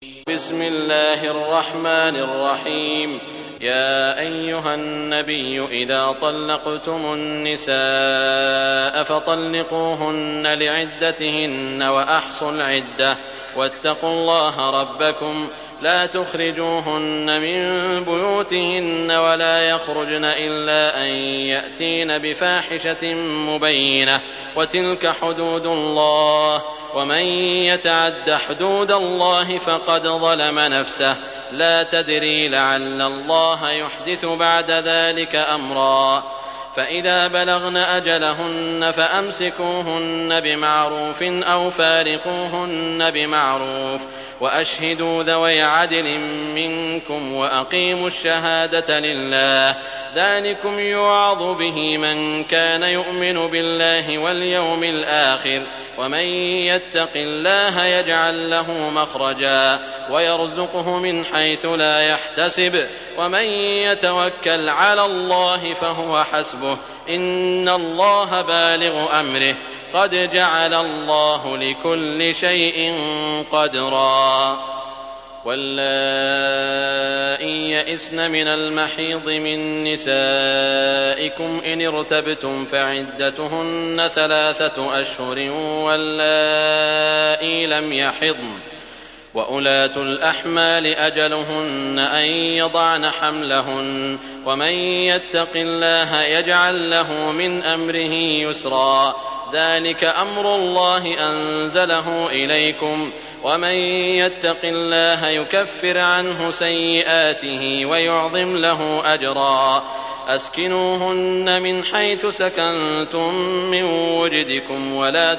بسم الله الرحمن الرحيم. يا أيها النبي إذا طلقتم النساء فطلقوهن لعدتهن وأحصوا العدة واتقوا الله ربكم لا تخرجوهن من بيوتهن ولا يخرجن إلا أن يأتين بفاحشة مبينة وتلك حدود الله ومن يتعد حدود الله فقد ظلم نفسه لا تدري لعل الله يحدث بعد ذلك أمرا. فإذا بلغن أجلهن فأمسكوهن بمعروف أو فارقوهن بمعروف وأشهدوا ذوي عدل منكم وأقيموا الشهادة لله ذلكم يوعظ به من كان يؤمن بالله واليوم الآخر ومن يتق الله يجعل له مخرجا ويرزقه من حيث لا يحتسب ومن يتوكل على الله فهو حسبه إن الله بالغ أمره قد جعل الله لكل شيء قدرا. واللائي يئسن من المحيض من نسائكم إن ارتبتم فعدتهن 3 أشهر واللائي لم يحضن وأولاة الأحمال أجلهن أن يضعن حملهن ومن يتق الله يجعل له من أمره يسرا ذلك أمر الله أنزله إليكم ومن يتق الله يكفر عنه سيئاته ويعظم له أجرا. أسكنوهن من حيث سكنتم من وجدكم ولا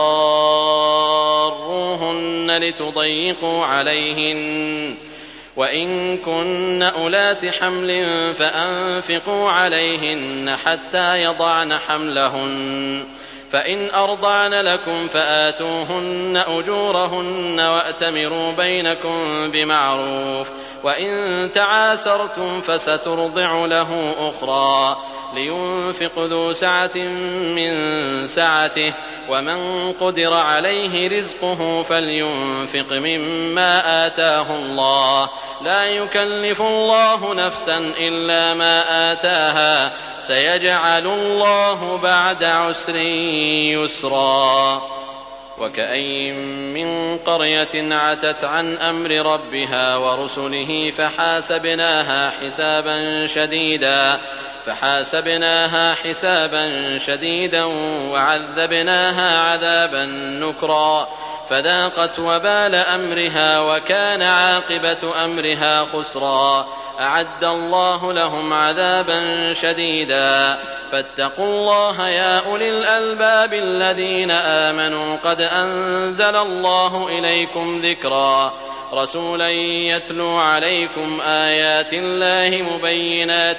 تضاروهن لتضيقوا عليهن وإن كن أولات حمل فأنفقوا عليهن حتى يضعن حملهن فإن أرضعن لكم فآتوهن أجورهن وأتمروا بينكم بمعروف وإن تعاسرتم فسترضع له أخرى لينفق ذو سعة من سعته ومن قدر عليه رزقه فلينفق مما آتاه الله لا يكلف الله نفسا إلا ما آتاها سيجعل الله بعد عسر يسرا. وكأين من قرية عتت عن أمر ربها ورسله فحاسبناها حسابا شديدا وعذبناها عذابا نكرا فذاقت وبال أمرها وكان عاقبة أمرها خسرا. أعد الله لهم عذابا شديدا فاتقوا الله يا أولي الألباب الذين آمنوا قد أنزل الله إليكم ذكرا رسولا يتلو عليكم آيات الله مبينات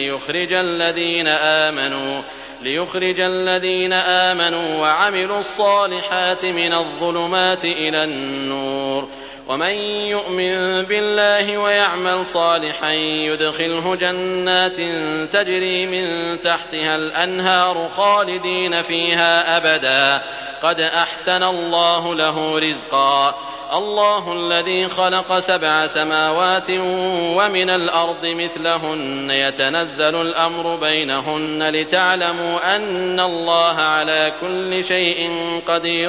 ليخرج الذين آمنوا وعملوا الصالحات من الظلمات إلى النور ومن يؤمن بالله ويعمل صالحا يدخله جنات تجري من تحتها الأنهار خالدين فيها أبدا قد أحسن الله له رزقا. الله الذي خلق 7 سماوات ومن الأرض مثلهن يتنزل الأمر بينهن لتعلموا أن الله على كل شيء قدير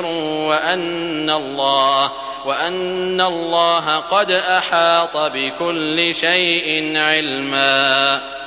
وأن الله قد أحاط بكل شيء علما.